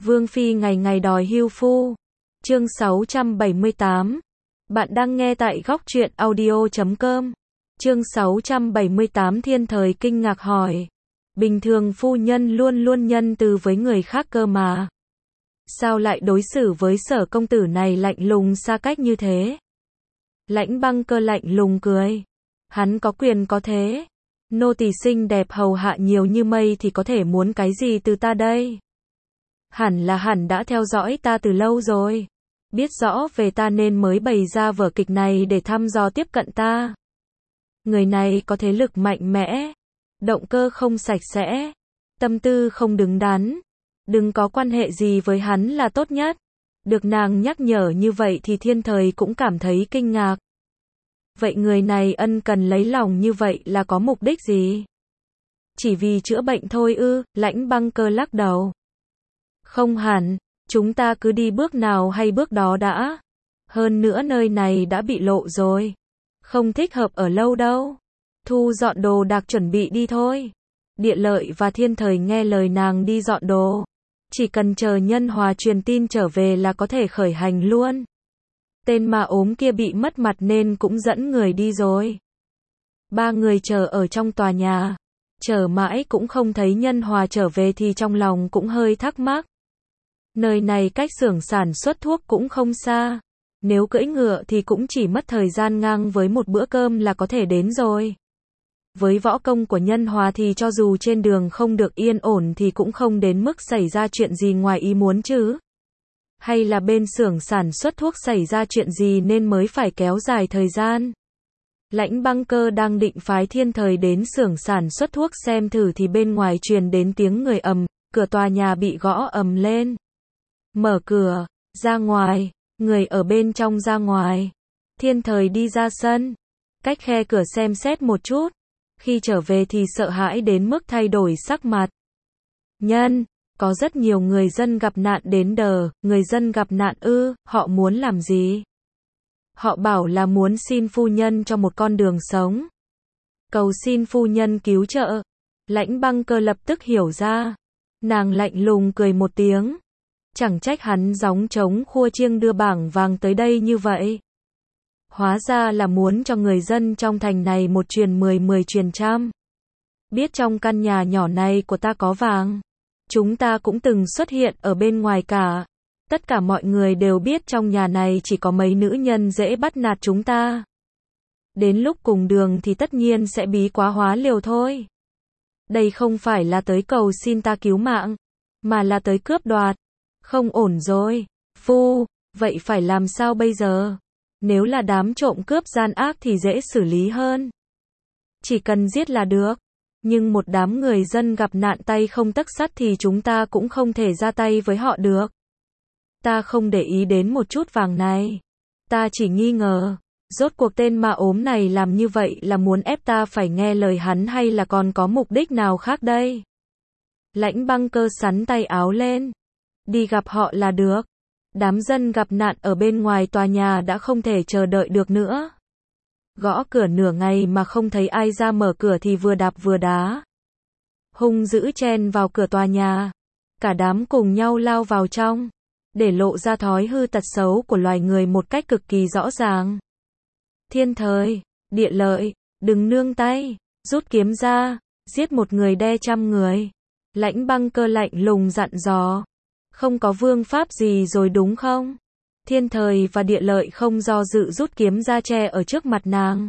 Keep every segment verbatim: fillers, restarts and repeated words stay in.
Vương Phi ngày ngày đòi hưu phu. Chương sáu trăm bảy mươi tám. Bạn đang nghe tại góc truyện audio chấm com. Chương sáu trăm bảy mươi tám. Thiên Thời kinh ngạc hỏi. Bình thường phu nhân luôn luôn nhân từ với người khác cơ mà. Sao lại đối xử với Sở công tử này lạnh lùng xa cách như thế? Lãnh Băng Cơ lạnh lùng cười. Hắn có quyền có thế. Nô tỳ xinh đẹp hầu hạ nhiều như mây thì có thể muốn cái gì từ ta đây? Hẳn là hẳn đã theo dõi ta từ lâu rồi. Biết rõ về ta nên mới bày ra vở kịch này để thăm dò tiếp cận ta. Người này có thế lực mạnh mẽ, động cơ không sạch sẽ, tâm tư không đứng đắn. Đừng có quan hệ gì với hắn là tốt nhất. Được nàng nhắc nhở như vậy thì Thiên Thời cũng cảm thấy kinh ngạc. Vậy người này ân cần lấy lòng như vậy là có mục đích gì? Chỉ vì chữa bệnh thôi ư? Lãnh Băng Cơ lắc đầu. Không hẳn, chúng ta cứ đi bước nào hay bước đó đã. Hơn nữa nơi này đã bị lộ rồi. Không thích hợp ở lâu đâu. Thu dọn đồ đạc chuẩn bị đi thôi. Địa Lợi và Thiên Thời nghe lời nàng đi dọn đồ. Chỉ cần chờ Nhân Hòa truyền tin trở về là có thể khởi hành luôn. Tên ma ốm kia bị mất mặt nên cũng dẫn người đi rồi. Ba người chờ ở trong tòa nhà. Chờ mãi cũng không thấy Nhân Hòa trở về thì trong lòng cũng hơi thắc mắc. Nơi này cách xưởng sản xuất thuốc cũng không xa. Nếu cưỡi ngựa thì cũng chỉ mất thời gian ngang với một bữa cơm là có thể đến rồi. Với võ công của Nhân Hòa thì cho dù trên đường không được yên ổn thì cũng không đến mức xảy ra chuyện gì ngoài ý muốn chứ. Hay là bên xưởng sản xuất thuốc xảy ra chuyện gì nên mới phải kéo dài thời gian. Lãnh Băng Cơ đang định phái Thiên Thời đến xưởng sản xuất thuốc xem thử thì bên ngoài truyền đến tiếng người ầm, cửa tòa nhà bị gõ ầm lên. Mở cửa, ra ngoài, người ở bên trong ra ngoài. Thiên Thời đi ra sân, cách khe cửa xem xét một chút. Khi trở về thì sợ hãi đến mức thay đổi sắc mặt. Nhân, có rất nhiều người dân gặp nạn đến đờ, người dân gặp nạn ư, họ muốn làm gì? Họ bảo là muốn xin phu nhân cho một con đường sống. Cầu xin phu nhân cứu trợ. Lãnh Băng Cơ lập tức hiểu ra. Nàng lạnh lùng cười một tiếng. Chẳng trách hắn gióng trống khua chiêng đưa bảng vàng tới đây như vậy. Hóa ra là muốn cho người dân trong thành này một truyền mười mười truyền trăm. Biết trong căn nhà nhỏ này của ta có vàng. Chúng ta cũng từng xuất hiện ở bên ngoài cả. Tất cả mọi người đều biết trong nhà này chỉ có mấy nữ nhân dễ bắt nạt chúng ta. Đến lúc cùng đường thì tất nhiên sẽ bí quá hóa liều thôi. Đây không phải là tới cầu xin ta cứu mạng, mà là tới cướp đoạt. Không ổn rồi. Phu, vậy phải làm sao bây giờ? Nếu là đám trộm cướp gian ác thì dễ xử lý hơn. Chỉ cần giết là được. Nhưng một đám người dân gặp nạn tay không tấc sắt thì chúng ta cũng không thể ra tay với họ được. Ta không để ý đến một chút vàng này. Ta chỉ nghi ngờ. Rốt cuộc tên ma ốm này làm như vậy là muốn ép ta phải nghe lời hắn hay là còn có mục đích nào khác đây? Lãnh Băng Cơ xắn tay áo lên. Đi gặp họ là được. Đám dân gặp nạn ở bên ngoài tòa nhà đã không thể chờ đợi được nữa. Gõ cửa nửa ngày mà không thấy ai ra mở cửa thì vừa đạp vừa đá. Hung dữ chen vào cửa tòa nhà. Cả đám cùng nhau lao vào trong. Để lộ ra thói hư tật xấu của loài người một cách cực kỳ rõ ràng. Thiên Thời, Địa Lợi, đừng nương tay. Rút kiếm ra. Giết một người đe trăm người. Lãnh Băng Cơ lạnh lùng dặn dò. Không có vương pháp gì rồi đúng không? Thiên Thời và Địa Lợi không do dự rút kiếm ra che ở trước mặt nàng.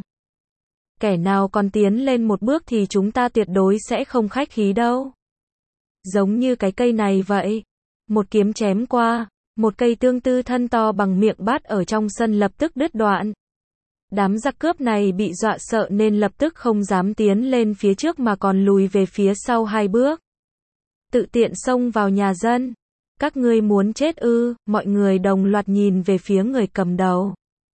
Kẻ nào còn tiến lên một bước thì chúng ta tuyệt đối sẽ không khách khí đâu. Giống như cái cây này vậy. Một kiếm chém qua, một cây tương tư thân to bằng miệng bát ở trong sân lập tức đứt đoạn. Đám giặc cướp này bị dọa sợ nên lập tức không dám tiến lên phía trước mà còn lùi về phía sau hai bước. Tự tiện xông vào nhà dân. Các ngươi muốn chết ư? Mọi người đồng loạt nhìn về phía người cầm đầu.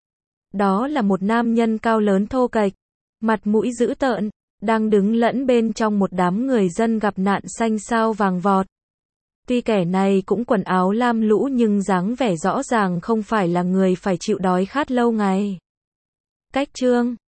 Đó là một nam nhân cao lớn thô kệch, mặt mũi dữ tợn, đang đứng lẫn bên trong một đám người dân gặp nạn xanh xao vàng vọt. Tuy kẻ này cũng quần áo lam lũ nhưng dáng vẻ rõ ràng không phải là người phải chịu đói khát lâu ngày. Cách chương